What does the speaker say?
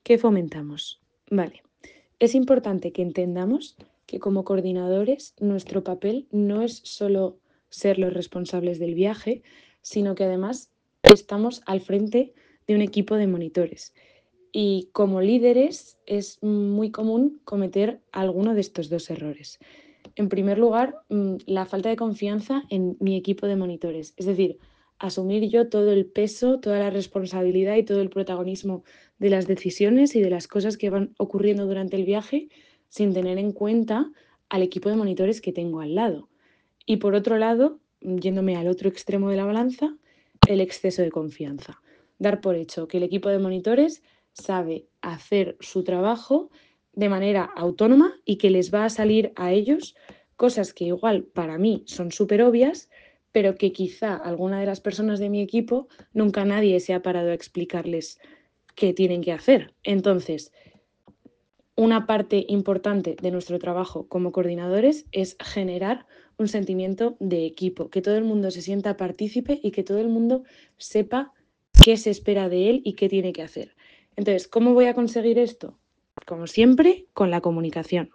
¿Qué fomentamos? Vale, es importante que entendamos que como coordinadores nuestro papel no es solo ser los responsables del viaje, sino que además estamos al frente de un equipo de monitores. Y como líderes es muy común cometer alguno de estos dos errores. En primer lugar, la falta de confianza en mi equipo de monitores. Es decir, asumir yo todo el peso, toda la responsabilidad y todo el protagonismo de las decisiones y de las cosas que van ocurriendo durante el viaje sin tener en cuenta al equipo de monitores que tengo al lado. Y por otro lado, yéndome al otro extremo de la balanza, el exceso de confianza. Dar por hecho que el equipo de monitores sabe hacer su trabajo de manera autónoma y que les va a salir a ellos cosas que igual para mí son súper obvias, pero que quizá alguna de las personas de mi equipo nunca nadie se ha parado a explicarles qué tienen que hacer. Entonces, una parte importante de nuestro trabajo como coordinadores es generar un sentimiento de equipo, que todo el mundo se sienta partícipe y que todo el mundo sepa qué se espera de él y qué tiene que hacer. Entonces, ¿cómo voy a conseguir esto? Como siempre, con la comunicación.